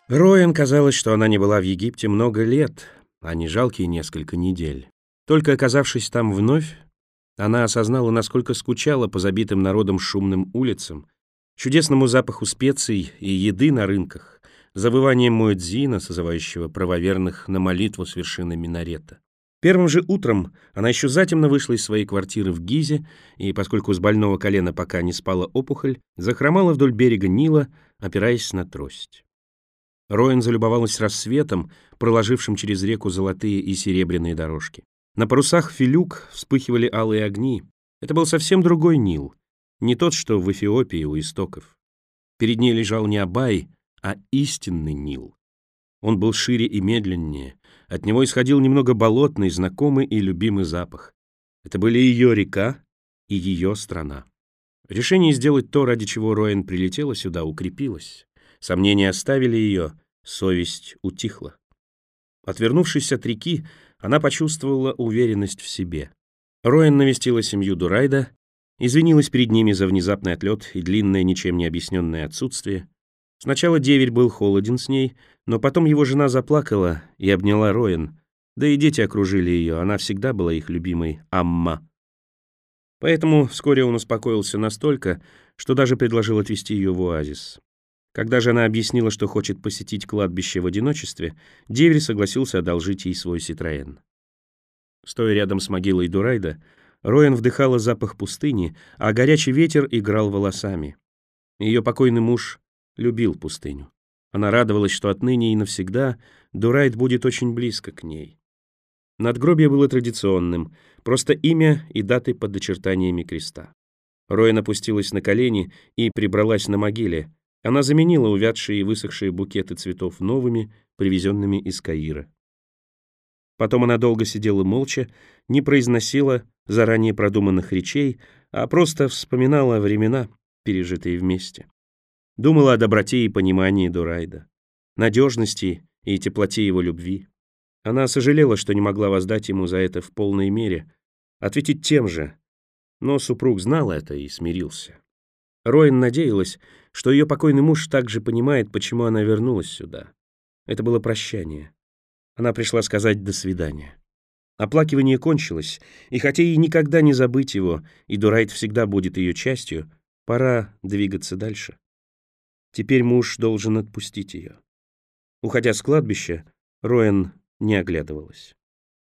Роэн казалось, что она не была в Египте много лет, а не жалкие несколько недель. Только оказавшись там вновь, она осознала, насколько скучала по забитым народом шумным улицам, чудесному запаху специй и еды на рынках, завыванием муэдзина, созывающего правоверных на молитву с вершины минарета. Первым же утром она еще затемно вышла из своей квартиры в Гизе и, поскольку с больного колена пока не спала опухоль, захромала вдоль берега Нила, опираясь на трость. Роэн залюбовалась рассветом, проложившим через реку золотые и серебряные дорожки. На парусах филюк вспыхивали алые огни. Это был совсем другой Нил, не тот, что в Эфиопии у истоков. Перед ней лежал не Абай, а истинный Нил. Он был шире и медленнее, от него исходил немного болотный, знакомый и любимый запах. Это были ее река и ее страна. Решение сделать то, ради чего Роэн прилетела сюда, укрепилось. Сомнения оставили ее, совесть утихла. Отвернувшись от реки, она почувствовала уверенность в себе. Роэн навестила семью Дурайда, извинилась перед ними за внезапный отлет и длинное, ничем не объясненное отсутствие. Сначала деверь был холоден с ней, но потом его жена заплакала и обняла Роэн, да и дети окружили ее, она всегда была их любимой Амма. Поэтому вскоре он успокоился настолько, что даже предложил отвезти ее в оазис. Когда же она объяснила, что хочет посетить кладбище в одиночестве, деверь согласился одолжить ей свой Ситроен. Стоя рядом с могилой Дурайда, Роэн вдыхала запах пустыни, а горячий ветер играл волосами. Ее покойный муж любил пустыню. Она радовалась, что отныне и навсегда Дурайд будет очень близко к ней. Надгробие было традиционным, просто имя и даты под очертаниями креста. Роэн опустилась на колени и прибралась на могиле. Она заменила увядшие и высохшие букеты цветов новыми, привезенными из Каира. Потом она долго сидела молча, не произносила заранее продуманных речей, а просто вспоминала времена, пережитые вместе. Думала о доброте и понимании Дурайда, надежности и теплоте его любви. Она сожалела, что не могла воздать ему за это в полной мере, ответить тем же, но супруг знал это и смирился. Роэн надеялась, что ее покойный муж также понимает, почему она вернулась сюда. Это было прощание. Она пришла сказать «до свидания». Оплакивание кончилось, и хотя ей никогда не забыть его, и Дурайд всегда будет ее частью, пора двигаться дальше. Теперь муж должен отпустить ее. Уходя с кладбища, Роэн не оглядывалась.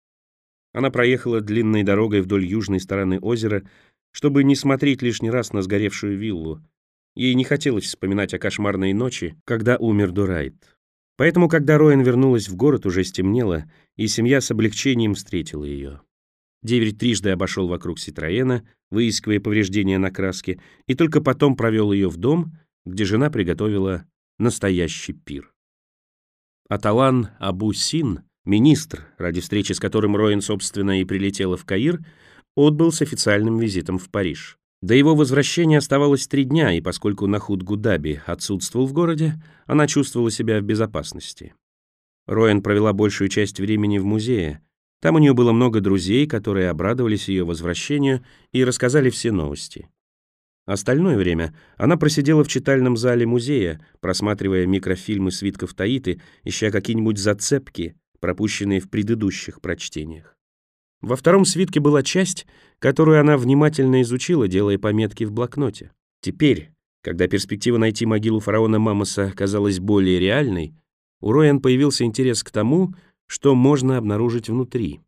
Она проехала длинной дорогой вдоль южной стороны озера, чтобы не смотреть лишний раз на сгоревшую виллу. Ей не хотелось вспоминать о кошмарной ночи, когда умер Дурайд. Поэтому, когда Роэн вернулась в город, уже стемнело, и семья с облегчением встретила ее. Деверь трижды обошел вокруг Ситроена, выискивая повреждения на краске, и только потом провел ее в дом, где жена приготовила настоящий пир. Аталан Абу-Син, министр, ради встречи с которым Роэн, собственно, и прилетела в Каир, отбыл с официальным визитом в Париж. До его возвращения оставалось 3 дня, и поскольку Нахуд Гудаби отсутствовал в городе, она чувствовала себя в безопасности. Роэн провела большую часть времени в музее. Там у нее было много друзей, которые обрадовались ее возвращению и рассказали все новости. Остальное время она просидела в читальном зале музея, просматривая микрофильмы свитков Таиты, ища какие-нибудь зацепки, пропущенные в предыдущих прочтениях. Во втором свитке была часть, которую она внимательно изучила, делая пометки в блокноте. Теперь, когда перспектива найти могилу фараона Мамоса казалась более реальной, у Роэн появился интерес к тому, что можно обнаружить внутри.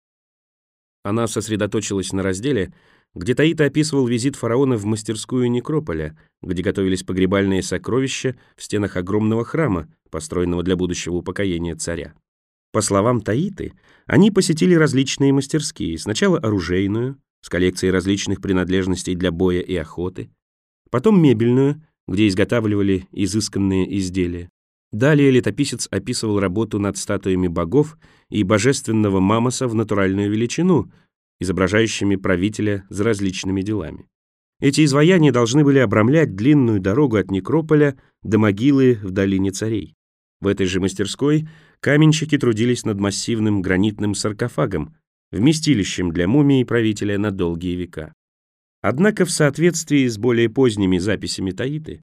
Она сосредоточилась на разделе, где Таита описывал визит фараона в мастерскую некрополя, где готовились погребальные сокровища в стенах огромного храма, построенного для будущего упокоения царя. По словам Таиты, они посетили различные мастерские, сначала оружейную, с коллекцией различных принадлежностей для боя и охоты, потом мебельную, где изготавливали изысканные изделия. Далее летописец описывал работу над статуями богов и божественного Мамоса в натуральную величину, изображающими правителя за различными делами. Эти изваяния должны были обрамлять длинную дорогу от некрополя до могилы в долине царей. В этой же мастерской каменщики трудились над массивным гранитным саркофагом, вместилищем для мумии правителя на долгие века. Однако в соответствии с более поздними записями Таиты,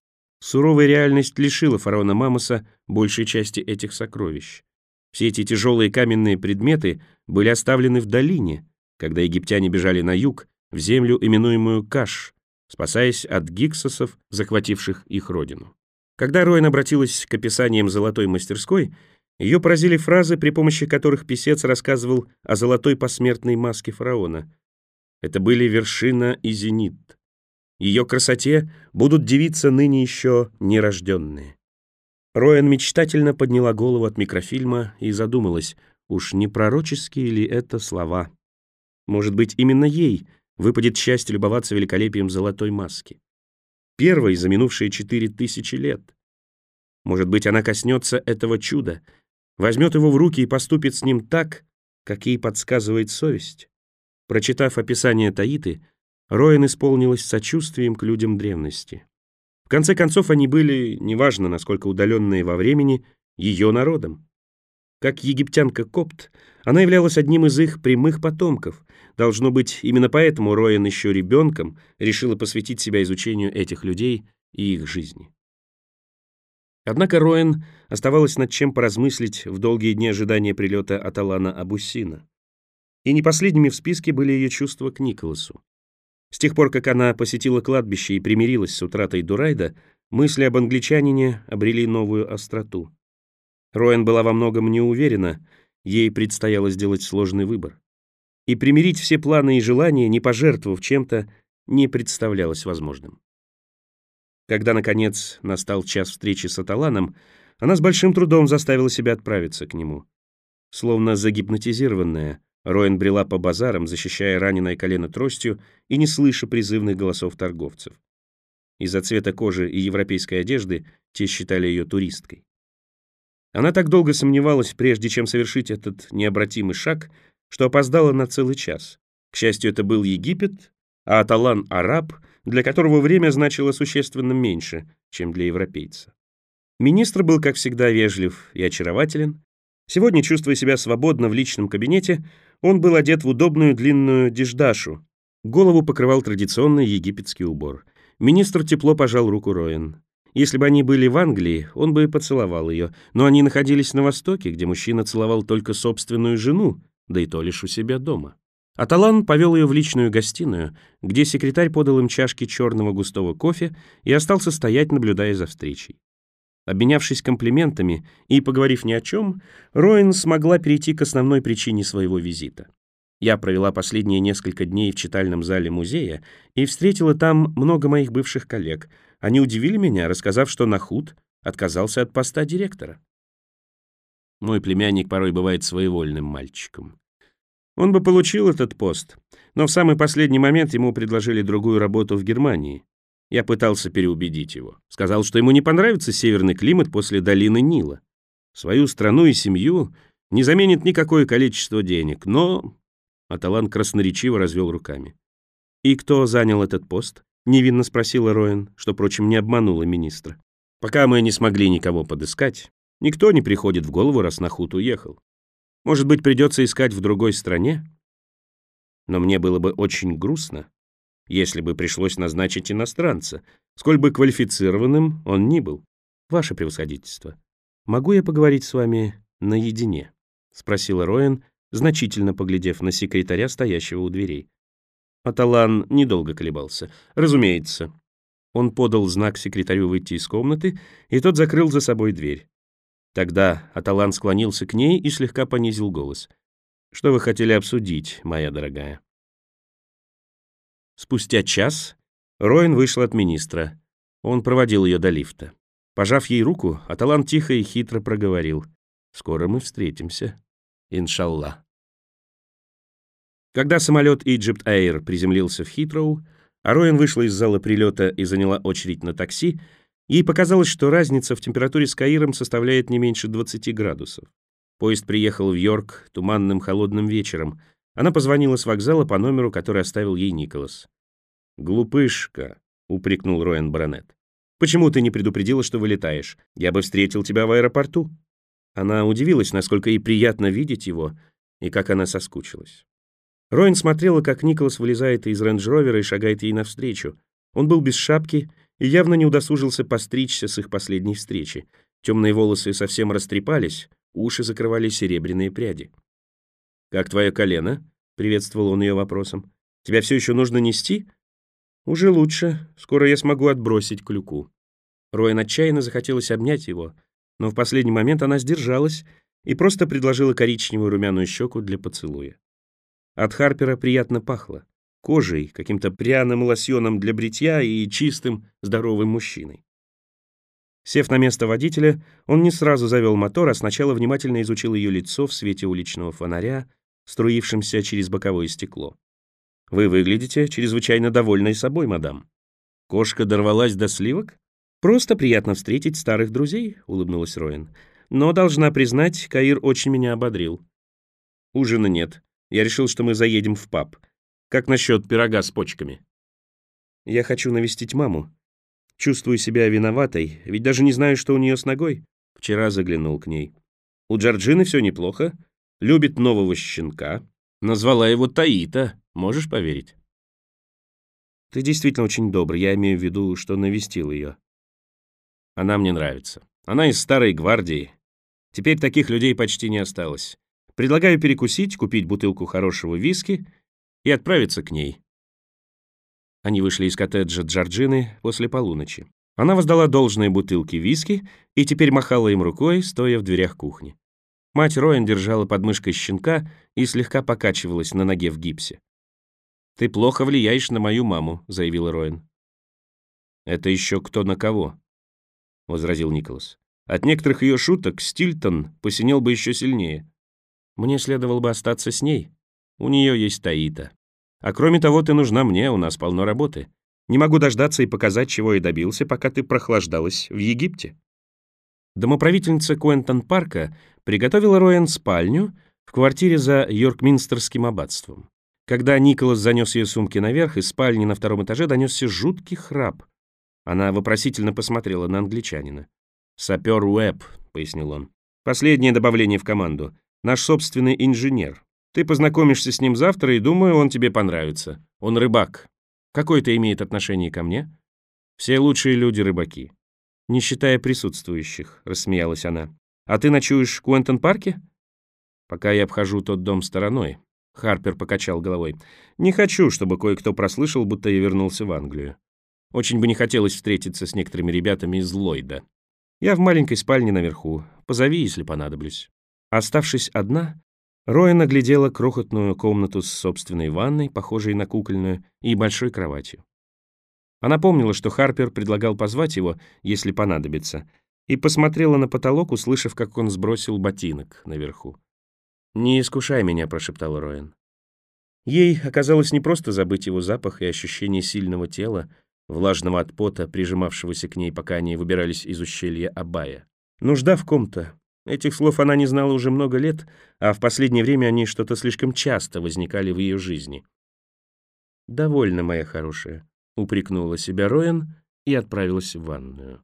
Суровая реальность лишила фараона Мамоса большей части этих сокровищ. Все эти тяжелые каменные предметы были оставлены в долине, когда египтяне бежали на юг, в землю, именуемую Каш, спасаясь от гиксосов, захвативших их родину. Когда Роэн обратилась к описаниям золотой мастерской, ее поразили фразы, при помощи которых писец рассказывал о золотой посмертной маске фараона. Это были вершина и зенит. Ее красоте будут дивиться ныне еще нерожденные. Роэн мечтательно подняла голову от микрофильма и задумалась, уж не пророческие ли это слова. Может быть, именно ей выпадет счастье любоваться великолепием золотой маски. Первой за минувшие 4000 лет. Может быть, она коснется этого чуда, возьмет его в руки и поступит с ним так, как ей подсказывает совесть. Прочитав описание Таиты, Роэн исполнилась сочувствием к людям древности. В конце концов, они были, неважно, насколько удаленные во времени, ее народом. Как египтянка-копт, она являлась одним из их прямых потомков. Должно быть, именно поэтому Роэн еще ребенком решила посвятить себя изучению этих людей и их жизни. Однако Роэн оставалось над чем поразмыслить в долгие дни ожидания прилета Аталана Абуссина. И не последними в списке были ее чувства к Николасу. С тех пор, как она посетила кладбище и примирилась с утратой Дурайда, мысли об англичанине обрели новую остроту. Роэн была во многом не уверена, ей предстояло сделать сложный выбор. И примирить все планы и желания, не пожертвовав чем-то, не представлялось возможным. Когда, наконец, настал час встречи с Аталаном, она с большим трудом заставила себя отправиться к нему. Словно загипнотизированная, Роэн брела по базарам, защищая раненое колено тростью и не слыша призывных голосов торговцев. Из-за цвета кожи и европейской одежды те считали ее туристкой. Она так долго сомневалась, прежде чем совершить этот необратимый шаг, что опоздала на целый час. К счастью, это был Египет, а Аталан — араб, для которого время значило существенно меньше, чем для европейца. Министр был, как всегда, вежлив и очарователен. Сегодня, чувствуя себя свободно в личном кабинете, он был одет в удобную длинную диждашу. Голову покрывал традиционный египетский убор. Министр тепло пожал руку Роэн. Если бы они были в Англии, он бы поцеловал ее, но они находились на Востоке, где мужчина целовал только собственную жену, да и то лишь у себя дома. Аталан повел ее в личную гостиную, где секретарь подал им чашки черного густого кофе и остался стоять, наблюдая за встречей. Обменявшись комплиментами и поговорив ни о чем, Роэн смогла перейти к основной причине своего визита. Я провела последние несколько дней в читальном зале музея и встретила там много моих бывших коллег. Они удивили меня, рассказав, что Нахут отказался от поста директора. Мой племянник порой бывает своевольным мальчиком. Он бы получил этот пост, но в самый последний момент ему предложили другую работу в Германии. Я пытался переубедить его. Сказал, что ему не понравится северный климат после долины Нила. Свою страну и семью не заменит никакое количество денег, но... Аталан красноречиво развел руками. «И кто занял этот пост?» — невинно спросила Роэн, что, впрочем, не обманула министра. «Пока мы не смогли никого подыскать, никто не приходит в голову, раз Нахут уехал. Может быть, придется искать в другой стране? Но мне было бы очень грустно, если бы пришлось назначить иностранца, сколь бы квалифицированным он ни был. Ваше превосходительство, могу я поговорить с вами наедине?» — спросила Роэн, значительно поглядев на секретаря, стоящего у дверей. Аталан недолго колебался. «Разумеется». Он подал знак секретарю выйти из комнаты, и тот закрыл за собой дверь. Тогда Аталан склонился к ней и слегка понизил голос. «Что вы хотели обсудить, моя дорогая?» Спустя час Роэн вышел от министра. Он проводил ее до лифта. Пожав ей руку, Аталан тихо и хитро проговорил: «Скоро мы встретимся, иншаллах». Когда самолет Egypt Air приземлился в Хитроу, а Роэн вышла из зала прилета и заняла очередь на такси, ей показалось, что разница в температуре с Каиром составляет не меньше 20 градусов. Поезд приехал в Йорк туманным холодным вечером. Она позвонила с вокзала по номеру, который оставил ей Николас. «Глупышка», — упрекнул Роэн баронет. «Почему ты не предупредила, что вылетаешь? Я бы встретил тебя в аэропорту». Она удивилась, насколько ей приятно видеть его, и как она соскучилась. Роэн смотрела, как Николас вылезает из рейндж-ровера и шагает ей навстречу. Он был без шапки и явно не удосужился постричься с их последней встречи. Темные волосы совсем растрепались, уши закрывали серебряные пряди. «Как твое колено?» — приветствовал он ее вопросом. «Тебя все еще нужно нести?» «Уже лучше. Скоро я смогу отбросить клюку». Роэн отчаянно захотелось обнять его, но в последний момент она сдержалась и просто предложила коричневую румяную щеку для поцелуя. От Харпера приятно пахло кожей, каким-то пряным лосьоном для бритья и чистым, здоровым мужчиной. Сев на место водителя, он не сразу завел мотор, а сначала внимательно изучил ее лицо в свете уличного фонаря, струившимся через боковое стекло. «Вы выглядите чрезвычайно довольной собой, мадам. Кошка дорвалась до сливок? Просто приятно встретить старых друзей», — улыбнулась Роэн. «Но, должна признать, Каир очень меня ободрил. Ужина нет. Я решил, что мы заедем в паб. Как насчет пирога с почками?» «Я хочу навестить маму. Чувствую себя виноватой, ведь даже не знаю, что у нее с ногой. Вчера заглянул к ней. У Джорджины все неплохо. Любит нового щенка. Назвала его Таита. Можешь поверить?» «Ты действительно очень добрый. Я имею в виду, что навестил ее. Она мне нравится. Она из старой гвардии. Теперь таких людей почти не осталось. Предлагаю перекусить, купить бутылку хорошего виски и отправиться к ней». Они вышли из коттеджа Джорджины после полуночи. Она воздала должное бутылке виски и теперь махала им рукой, стоя в дверях кухни. Мать Роэн держала под мышкой щенка и слегка покачивалась на ноге в гипсе. «Ты плохо влияешь на мою маму», — заявила Роэн. «Это еще кто на кого», — возразил Николас. «От некоторых ее шуток Стильтон посинел бы еще сильнее. Мне следовало бы остаться с ней. У нее есть Таита. А кроме того, ты нужна мне, у нас полно работы. Не могу дождаться и показать, чего я добился, пока ты прохлаждалась в Египте». Домоправительница Куэнтон-парка приготовила Роэн спальню в квартире за Йоркминстерским аббатством. Когда Николас занес ее сумки наверх, из спальни на втором этаже донесся жуткий храп. Она вопросительно посмотрела на англичанина. «Сапер Уэбб», — пояснил он. «Последнее добавление в команду. Наш собственный инженер. Ты познакомишься с ним завтра, и, думаю, он тебе понравится. Он рыбак. Какое это имеет отношение ко мне? Все лучшие люди рыбаки. Не считая присутствующих», — рассмеялась она. «А ты ночуешь в Куэнтон-парке?» «Пока я обхожу тот дом стороной». Харпер покачал головой. «Не хочу, чтобы кое-кто прослышал, будто я вернулся в Англию. Очень бы не хотелось встретиться с некоторыми ребятами из Ллойда. Я в маленькой спальне наверху. Позови, если понадоблюсь». Оставшись одна, Роэн оглядела крохотную комнату с собственной ванной, похожей на кукольную, и большой кроватью. Она помнила, что Харпер предлагал позвать его, если понадобится, и посмотрела на потолок, услышав, как он сбросил ботинок наверху. «Не искушай меня», — прошептал Роэн. Ей оказалось не просто забыть его запах и ощущение сильного тела, влажного от пота, прижимавшегося к ней, пока они выбирались из ущелья Абая. Нужда в ком-то. Этих слов она не знала уже много лет, а в последнее время они что-то слишком часто возникали в ее жизни. «Довольно, моя хорошая», — упрекнула себя Роэн и отправилась в ванную.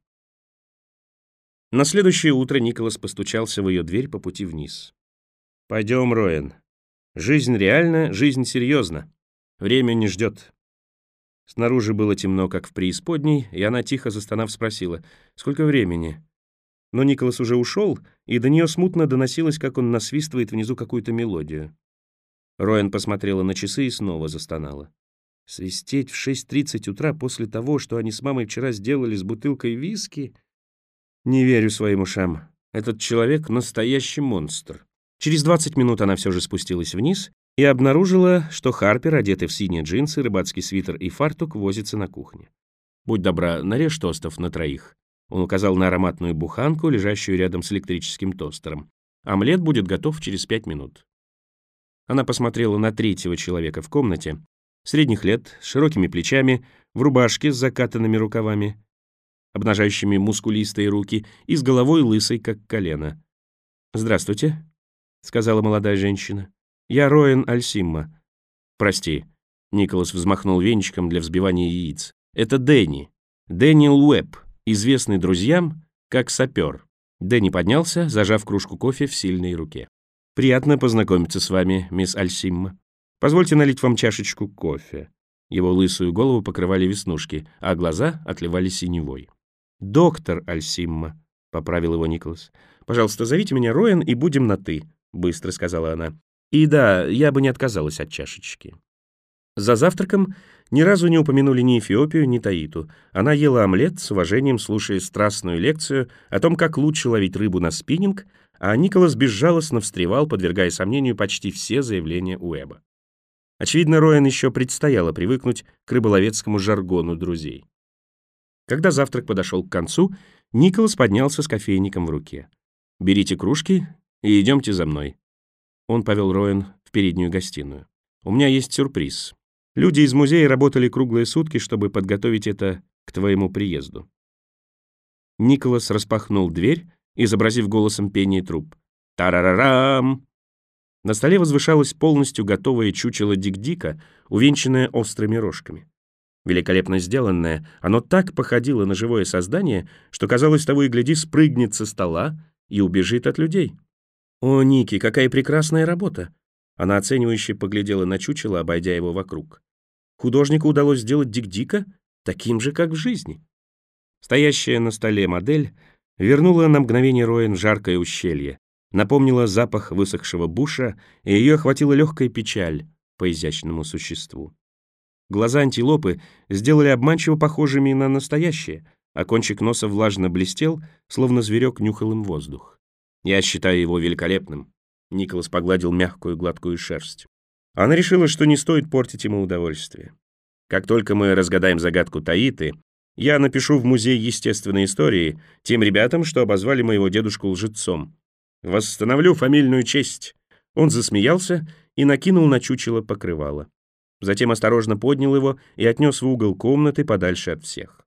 На следующее утро Николас постучался в ее дверь по пути вниз. «Пойдем, Роэн. Жизнь реальна, жизнь серьезна. Время не ждет». Снаружи было темно, как в преисподней, и она, тихо застонав, спросила: «Сколько времени?» Но Николас уже ушел, и до нее смутно доносилось, как он насвистывает внизу какую-то мелодию. Роэн посмотрела на часы и снова застонала. Свистеть в 6:30 утра после того, что они с мамой вчера сделали с бутылкой виски? Не верю своим ушам. Этот человек — настоящий монстр. Через 20 минут она все же спустилась вниз и обнаружила, что Харпер, одетый в синие джинсы, рыбацкий свитер и фартук, возится на кухне. «Будь добра, нарежь тостов на 3». Он указал на ароматную буханку, лежащую рядом с электрическим тостером. «Омлет будет готов через 5 минут». Она посмотрела на третьего человека в комнате, средних лет, с широкими плечами, в рубашке с закатанными рукавами, обнажающими мускулистые руки, и с головой лысой, как колено. «Здравствуйте», — сказала молодая женщина. «Я Роэн Альсимма». «Прости», — Николас взмахнул венчиком для взбивания яиц. «Это Дэнни. Дэниел Уэбб, известный друзьям как сапер». Дэнни поднялся, зажав кружку кофе в сильной руке. «Приятно познакомиться с вами, мисс Альсимма. Позвольте налить вам чашечку кофе». Его лысую голову покрывали веснушки, а глаза отливали синевой. «Доктор Альсимма», — поправил его Николас. «Пожалуйста, зовите меня Роэн и будем на «ты», — быстро сказала она. «И да, я бы не отказалась от чашечки». За завтраком ни разу не упомянули ни Эфиопию, ни Таиту. Она ела омлет, с уважением слушая страстную лекцию о том, как лучше ловить рыбу на спиннинг, а Николас безжалостно встревал, подвергая сомнению почти все заявления Уэба. Очевидно, Роэн еще предстояло привыкнуть к рыболовецкому жаргону друзей. Когда завтрак подошел к концу, Николас поднялся с кофейником в руке. «Берите кружки и идемте за мной». Он повел Роэн в переднюю гостиную. «У меня есть сюрприз. Люди из музея работали круглые сутки, чтобы подготовить это к твоему приезду». Николас распахнул дверь, изобразив голосом пение труб. «Тарарарам!» На столе возвышалось полностью готовое чучело Дик-Дика, увенчанное острыми рожками. Великолепно сделанное, оно так походило на живое создание, что, казалось, того и гляди, спрыгнет со стола и убежит от людей. «О, Ники, какая прекрасная работа!» Она оценивающе поглядела на чучело, обойдя его вокруг. «Художнику удалось сделать Дик-Дика таким же, как в жизни». Стоящая на столе модель вернула на мгновение Роэн в жаркое ущелье, напомнила запах высохшего буша, и ее охватила легкая печаль по изящному существу. Глаза антилопы сделали обманчиво похожими на настоящие, а кончик носа влажно блестел, словно зверек нюхал им воздух. «Я считаю его великолепным», — Николас погладил мягкую гладкую шерсть. Она решила, что не стоит портить ему удовольствие. «Как только мы разгадаем загадку Таиты, я напишу в Музей естественной истории тем ребятам, что обозвали моего дедушку лжецом. Восстановлю фамильную честь». Он засмеялся и накинул на чучело покрывало. Затем осторожно поднял его и отнес в угол комнаты подальше от всех.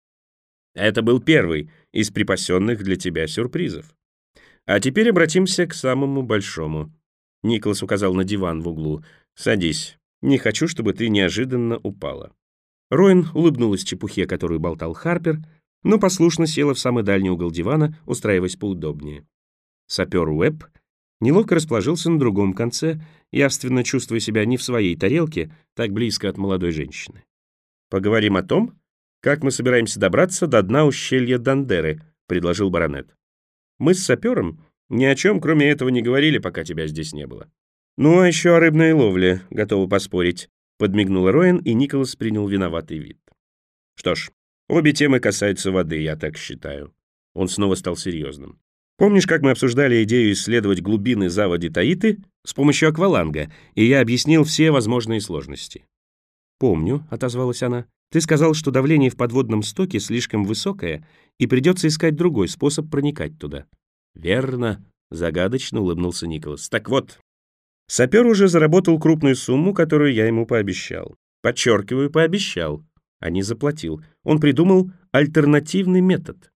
«Это был первый из припасенных для тебя сюрпризов. А теперь обратимся к самому большому». Николас указал на диван в углу. «Садись. Не хочу, чтобы ты неожиданно упала». Роэн улыбнулась чепухе, которую болтал Харпер, но послушно села в самый дальний угол дивана, устраиваясь поудобнее. Сапер Уэбб неловко расположился на другом конце, явственно чувствуя себя не в своей тарелке, так близко от молодой женщины. «Поговорим о том, как мы собираемся добраться до дна ущелья Дандеры», — предложил баронет. «Мы с сапером ни о чем, кроме этого, не говорили, пока тебя здесь не было». «Ну, а еще о рыбной ловле, готова поспорить», — подмигнула Роэн, и Николас принял виноватый вид. «Что ж, обе темы касаются воды, я так считаю». Он снова стал серьезным. «Помнишь, как мы обсуждали идею исследовать глубины заводи Таиты с помощью акваланга, и я объяснил все возможные сложности?» «Помню», — отозвалась она. «Ты сказал, что давление в подводном стоке слишком высокое, и придется искать другой способ проникать туда». «Верно», — загадочно улыбнулся Николас. «Так вот, сапер уже заработал крупную сумму, которую я ему пообещал. Подчеркиваю, пообещал, а не заплатил. Он придумал альтернативный метод».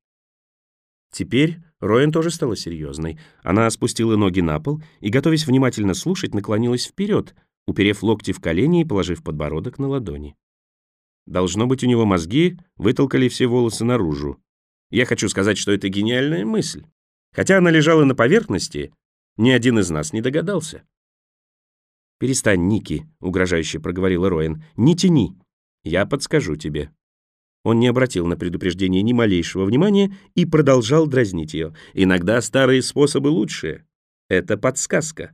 Теперь Роэн тоже стала серьезной. Она спустила ноги на пол и, готовясь внимательно слушать, наклонилась вперед, уперев локти в колени и положив подбородок на ладони. Должно быть, у него мозги вытолкали все волосы наружу. Я хочу сказать, что это гениальная мысль. Хотя она лежала на поверхности, ни один из нас не догадался. «Перестань, Ники», — угрожающе проговорила Роэн. «Не тяни. Я подскажу тебе». Он не обратил на предупреждение ни малейшего внимания и продолжал дразнить ее. «Иногда старые способы лучшие. Это подсказка».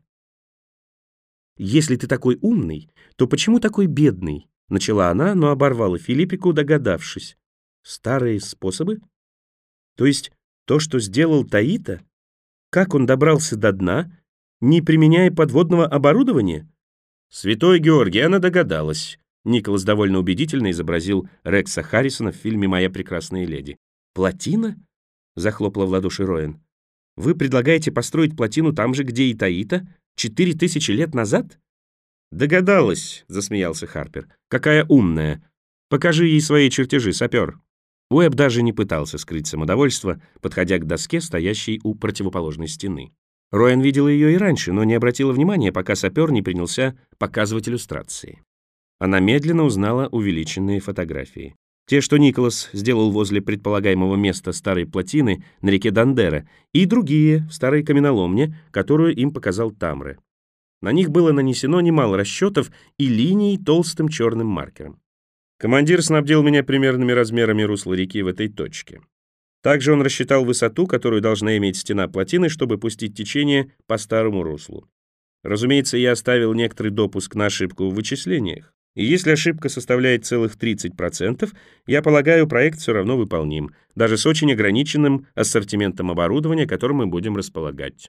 «Если ты такой умный, то почему такой бедный?» — начала она, но оборвала Филиппику, догадавшись. «Старые способы? То есть то, что сделал Таита? Как он добрался до дна, не применяя подводного оборудования?» «Святой Георгий, она догадалась». Николас довольно убедительно изобразил Рекса Харрисона в фильме «Моя прекрасная леди». «Плотина?» — захлопала в ладоши Роэн. «Вы предлагаете построить плотину там же, где и Таита, 4000 лет назад?» «Догадалась», — засмеялся Харпер. «Какая умная! Покажи ей свои чертежи, сапер». Уэбб даже не пытался скрыть самодовольство, подходя к доске, стоящей у противоположной стены. Роэн видела ее и раньше, но не обратила внимания, пока сапер не принялся показывать иллюстрации. Она медленно узнала увеличенные фотографии. Те, что Николас сделал возле предполагаемого места старой плотины на реке Дандера, и другие в старой каменоломне, которую им показал Тамре. На них было нанесено немало расчетов и линий толстым черным маркером. Командир снабдил меня примерными размерами русла реки в этой точке. Также он рассчитал высоту, которую должна иметь стена плотины, чтобы пустить течение по старому руслу. Разумеется, я оставил некоторый допуск на ошибку в вычислениях. И если ошибка составляет целых 30%, я полагаю, проект все равно выполним, даже с очень ограниченным ассортиментом оборудования, которым мы будем располагать.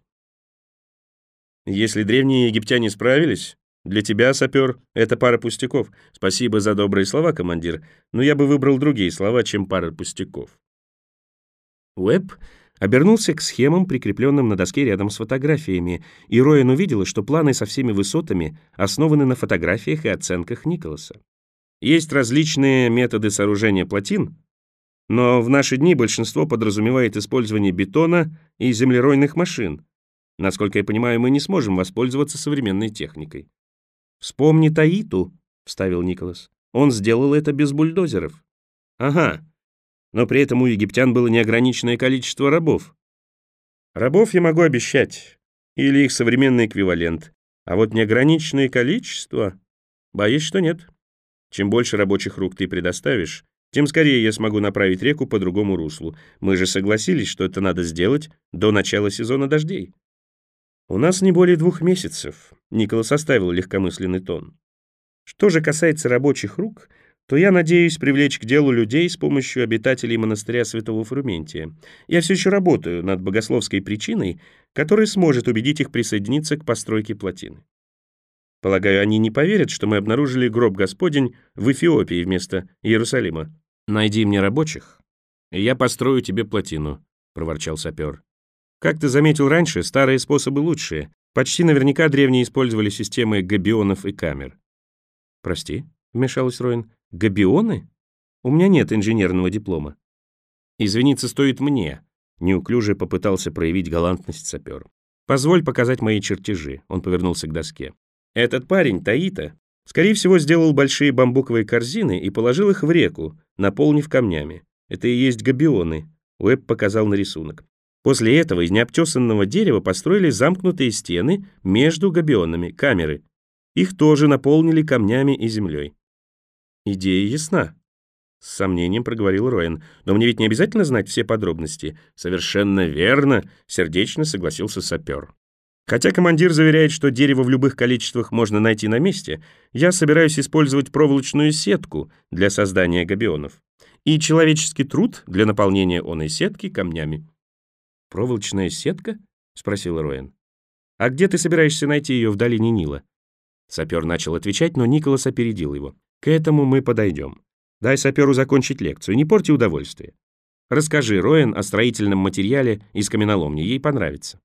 Если древние египтяне справились, для тебя, сапер, это пара пустяков. Спасибо за добрые слова, командир, но я бы выбрал другие слова, чем пара пустяков. Уэбб обернулся к схемам, прикрепленным на доске рядом с фотографиями, и Роэн увидела, что планы со всеми высотами основаны на фотографиях и оценках Николаса. Есть различные методы сооружения плотин, но в наши дни большинство подразумевает использование бетона и землеройных машин. Насколько я понимаю, мы не сможем воспользоваться современной техникой. «Вспомни Таиту», — вставил Николас. «Он сделал это без бульдозеров». «Ага. Но при этом у египтян было неограниченное количество рабов. Рабов я могу обещать, или их современный эквивалент, а вот неограниченное количество, боюсь, что нет. Чем больше рабочих рук ты предоставишь, тем скорее я смогу направить реку по другому руслу. Мы же согласились, что это надо сделать до начала сезона дождей. У нас не более 2 месяцев, Николас оставил легкомысленный тон. Что же касается рабочих рук, то я надеюсь привлечь к делу людей с помощью обитателей монастыря Святого Фрументия. Я все еще работаю над богословской причиной, которая сможет убедить их присоединиться к постройке плотины. Полагаю, они не поверят, что мы обнаружили гроб Господень в Эфиопии вместо Иерусалима. «Найди мне рабочих, и я построю тебе плотину», — проворчал сапер. «Как ты заметил раньше, старые способы лучшие. Почти наверняка древние использовали системы габионов и камер». «Прости», — вмешалась Роэн, — «габионы? У меня нет инженерного диплома». «Извиниться стоит мне», — неуклюже попытался проявить галантность сапер. «Позволь показать мои чертежи», — он повернулся к доске. «Этот парень, Таита, скорее всего, сделал большие бамбуковые корзины и положил их в реку, наполнив камнями. Это и есть габионы», — Уэбб показал на рисунок. После этого из необтесанного дерева построили замкнутые стены между габионами, камеры. Их тоже наполнили камнями и землей. «Идея ясна», — с сомнением проговорил Роэн. «Но мне ведь не обязательно знать все подробности». «Совершенно верно», — сердечно согласился сапер. «Хотя командир заверяет, что дерево в любых количествах можно найти на месте, я собираюсь использовать проволочную сетку для создания габионов и человеческий труд для наполнения оной сетки камнями». «Проволочная сетка?» — спросил Роэн. «А где ты собираешься найти ее в долине Нила?» Сапер начал отвечать, но Николас опередил его. «К этому мы подойдем. Дай саперу закончить лекцию, не порти удовольствие. Расскажи, Роэн, о строительном материале из каменоломни, ей понравится».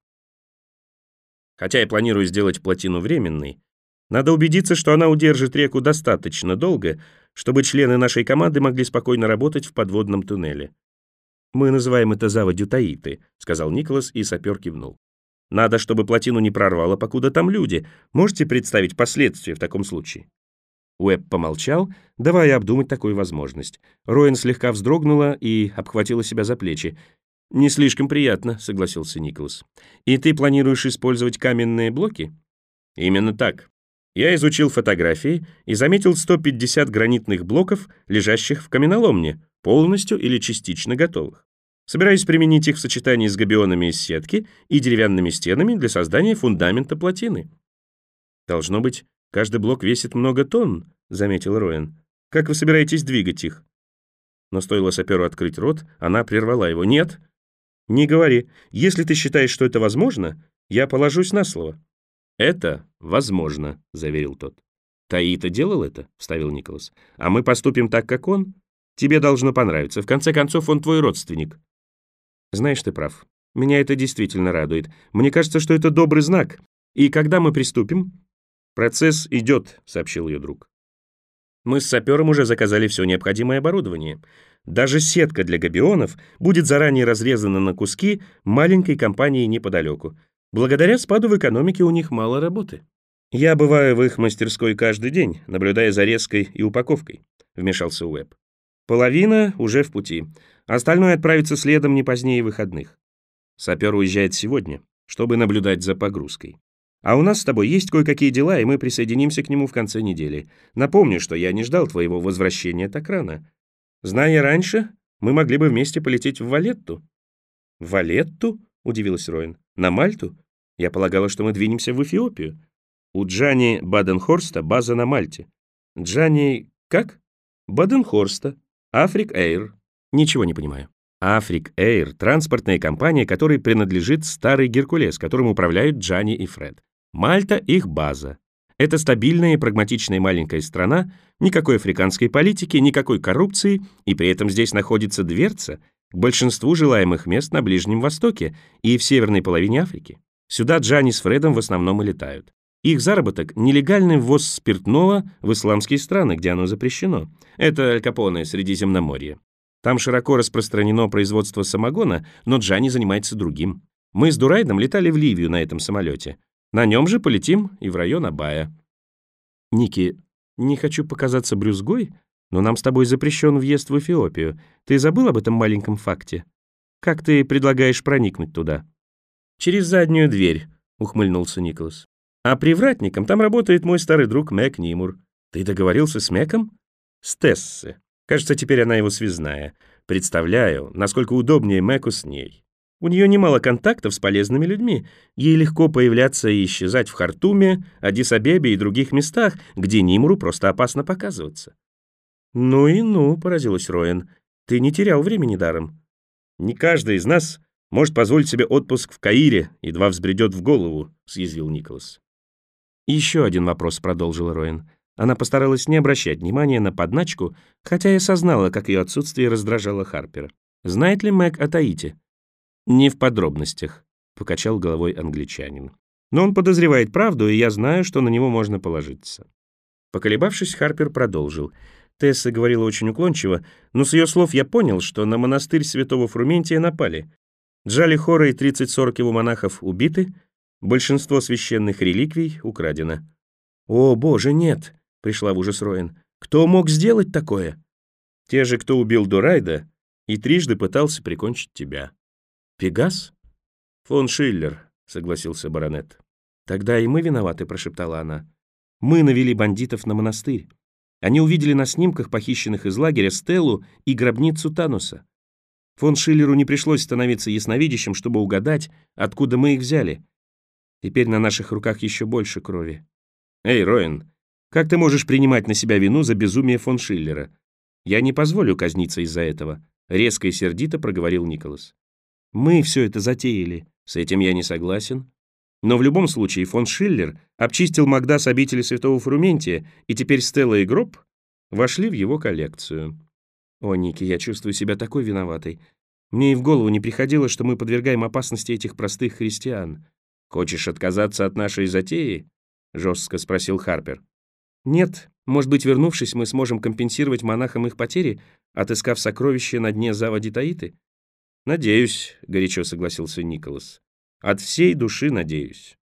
«Хотя я планирую сделать плотину временной, надо убедиться, что она удержит реку достаточно долго, чтобы члены нашей команды могли спокойно работать в подводном туннеле. Мы называем это заводью Таиты», — сказал Николас, и сапер кивнул. «Надо, чтобы плотину не прорвало, покуда там люди. Можете представить последствия в таком случае?» Уэбб помолчал, давая обдумать такую возможность. Роэн слегка вздрогнула и обхватила себя за плечи. «Не слишком приятно», — согласился Николас. «И ты планируешь использовать каменные блоки?» «Именно так. Я изучил фотографии и заметил 150 гранитных блоков, лежащих в каменоломне, полностью или частично готовых. Собираюсь применить их в сочетании с габионами из сетки и деревянными стенами для создания фундамента плотины». «Должно быть, каждый блок весит много тонн», — заметил Роэн. «Как вы собираетесь двигать их?» Но стоило саперу открыть рот, она прервала его. «Нет, не говори. Если ты считаешь, что это возможно, я положусь на слово». «Это возможно», — заверил тот. «Таита делал это?» — вставил Николас. «А мы поступим так, как он? Тебе должно понравиться. В конце концов, он твой родственник». «Знаешь, ты прав. Меня это действительно радует. Мне кажется, что это добрый знак. И когда мы приступим?» «Процесс идет», — сообщил ее друг. «Мы с сапером уже заказали все необходимое оборудование. Даже сетка для габионов будет заранее разрезана на куски маленькой компанией неподалеку. Благодаря спаду в экономике у них мало работы». «Я бываю в их мастерской каждый день, наблюдая за резкой и упаковкой», — вмешался Уэбб. «Половина уже в пути. Остальное отправится следом не позднее выходных. Сапер уезжает сегодня, чтобы наблюдать за погрузкой. А у нас с тобой есть кое-какие дела, и мы присоединимся к нему в конце недели. Напомню, что я не ждал твоего возвращения так рано. Зная раньше, мы могли бы вместе полететь в Валетту». «В Валетту?» — удивилась Роин. «На Мальту? Я полагала, что мы двинемся в Эфиопию. У Джани Баденхорста база на Мальте». «Джани... как?» «Баденхорста. Африк Эйр». «Ничего не понимаю». «Африк Эйр» — транспортная компания, которой принадлежит старый Геркулес, которым управляют Джани и Фред. Мальта — их база. Это стабильная и прагматичная маленькая страна, никакой африканской политики, никакой коррупции, и при этом здесь находится дверца к большинству желаемых мест на Ближнем Востоке и в северной половине Африки. Сюда Джани с Фредом в основном и летают. Их заработок — нелегальный ввоз спиртного в исламские страны, где оно запрещено. Это Аль Капоне, Средиземноморье. Там широко распространено производство самогона, но Джани занимается другим. Мы с Дурайдом летали в Ливию на этом самолете. На нем же полетим и в район Абая. Ники, не хочу показаться брюзгой, но нам с тобой запрещен въезд в Эфиопию. Ты забыл об этом маленьком факте? Как ты предлагаешь проникнуть туда? Через заднюю дверь, ухмыльнулся Николас. А привратником там работает мой старый друг Мэг Нимур. Ты договорился с Мэком? С Тессы. Кажется, теперь она его связная. Представляю, насколько удобнее Мэку с ней. У нее немало контактов с полезными людьми. Ей легко появляться и исчезать в Хартуме, Аддис-Абебе и других местах, где Нимуру просто опасно показываться. «Ну и ну», — поразилась Роэн, — «ты не терял времени даром». «Не каждый из нас может позволить себе отпуск в Каире, едва взбредет в голову», — съязвил Николас. «Еще один вопрос», — продолжила Роэн. Она постаралась не обращать внимания на подначку, хотя и осознала, как ее отсутствие раздражало Харпера. «Знает ли Мэг о Таити?» «Не в подробностях», — покачал головой англичанин. «Но он подозревает правду, и я знаю, что на него можно положиться». Поколебавшись, Харпер продолжил. Тесса говорила очень уклончиво, но с ее слов я понял, что на монастырь святого Фрументия напали. Джали Хора и 30-40 его монахов убиты, большинство священных реликвий украдено. «О, боже, нет!» — пришла в ужас Роэн. «Кто мог сделать такое?» «Те же, кто убил Дурайда и трижды пытался прикончить тебя». «Пегас?» «Фон Шиллер», — согласился баронет. «Тогда и мы виноваты», — прошептала она. «Мы навели бандитов на монастырь. Они увидели на снимках, похищенных из лагеря, стелу и гробницу Тануса. Фон Шиллеру не пришлось становиться ясновидящим, чтобы угадать, откуда мы их взяли. Теперь на наших руках еще больше крови». «Эй, Роэн, как ты можешь принимать на себя вину за безумие фон Шиллера? Я не позволю казниться из-за этого», — резко и сердито проговорил Николас. «Мы все это затеяли. С этим я не согласен. Но в любом случае фон Шиллер обчистил Магдас обители святого Фрументия, и теперь стела и гроб вошли в его коллекцию». «О, Ники, я чувствую себя такой виноватой. Мне и в голову не приходило, что мы подвергаем опасности этих простых христиан». «Хочешь отказаться от нашей затеи?» — жестко спросил Харпер. «Нет, может быть, вернувшись, мы сможем компенсировать монахам их потери, отыскав сокровища на дне заводи Таиты?» «Надеюсь», — горячо согласился Николас. «От всей души надеюсь».